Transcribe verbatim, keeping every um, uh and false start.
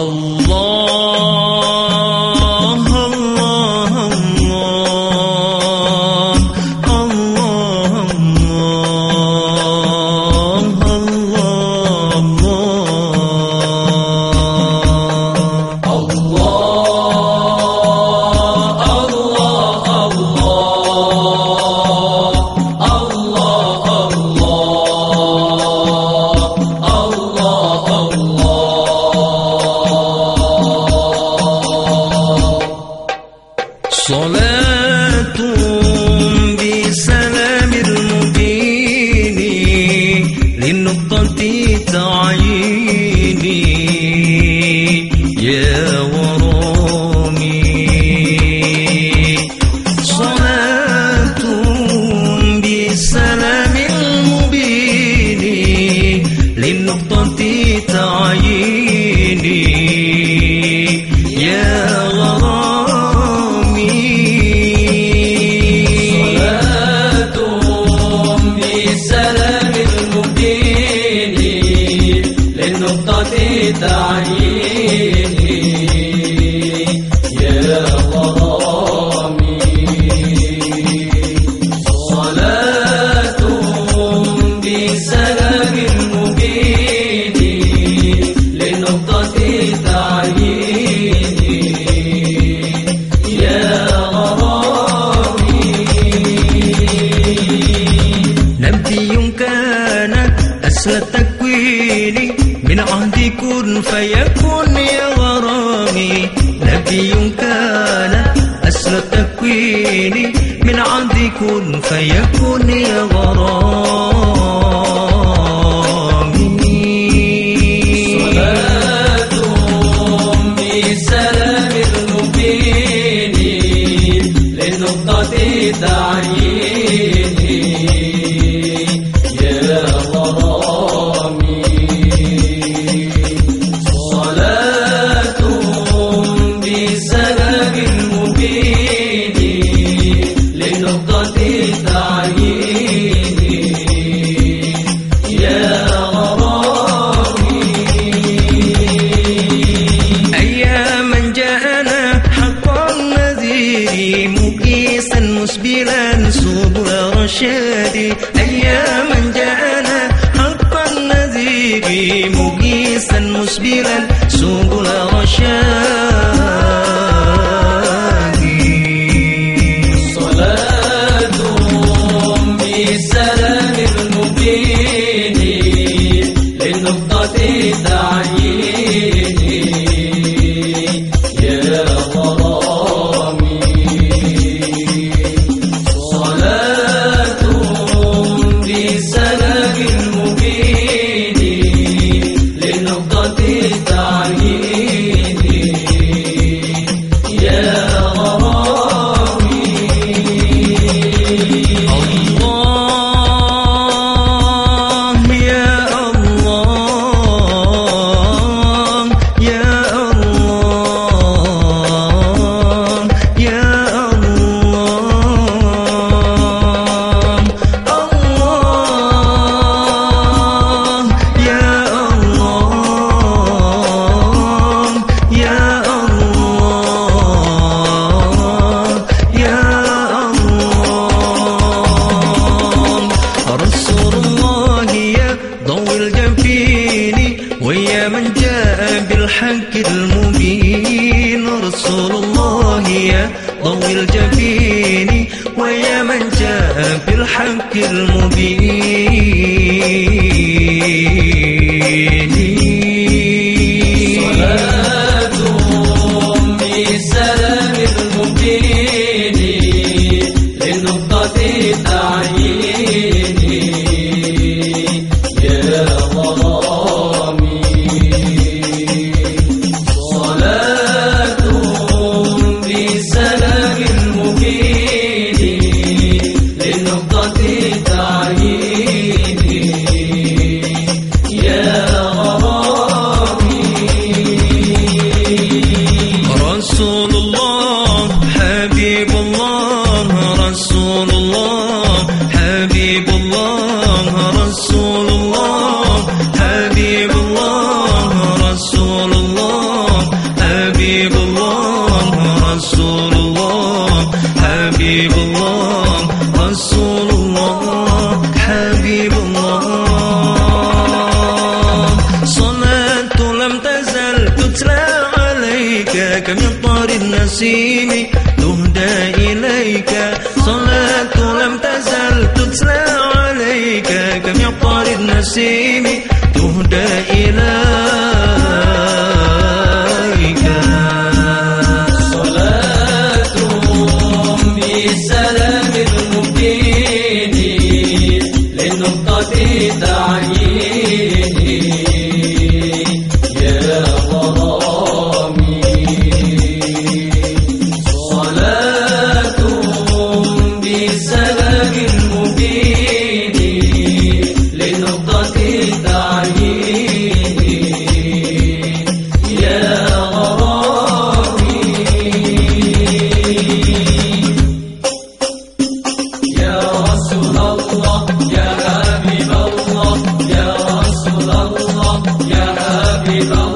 صلاة بسلام المبين للنقطة تعييني يا ورامي. صلاة بسلام المبين للنقطة تعييني يا تعييني يا غرامي. صلاة بسلام مبين لنقطة تعييني يا غرامي. نبي كان أصل التكوين من عهد كن فيكون يا غرامي. نبي كان أصل التكوين من عهد كن فيكون يا غرامي. صلاة بسلام المبين للنقطة تعييني يا غرامي. صلاة بسلام مبين لنقطة تعييني يا غرامي. أياما جاءنا حق النذير مقيسا مسبلا سبل رشاد. أياما جاءنا حق النذير مقيسا مسبلا سبل رشاد. صلاة بسلام المبين للنقطة تعييني يا غرامي. صلاة بسلام المبين للنقطة تعييني يا غرامي. الله يا الله يا الله يا الله الله يا الله يا الله يا الله. رسول الله يا ضوء الجبين ويا من جاء بالحق المبين. رسول الله يا ضوء الجبين ويا من جاء بالحق المبين. صلاة بسلام المبين للنقطة تعييني يا غرامي. صلاة بسلام المبين للنقطة تعييني يا غرامي. كمطر النسيم تهدى إليك صلاة لم تزل تتلى عليك كمطر النسيم تهدى إليك صلاة بسلام المبين للنقطة تعيين يا غرامي صلاة بسلام المبين للنقطة تعيين يا غرامي يا رسول الله يا حبيب الله يا رسول الله يا حبيب الله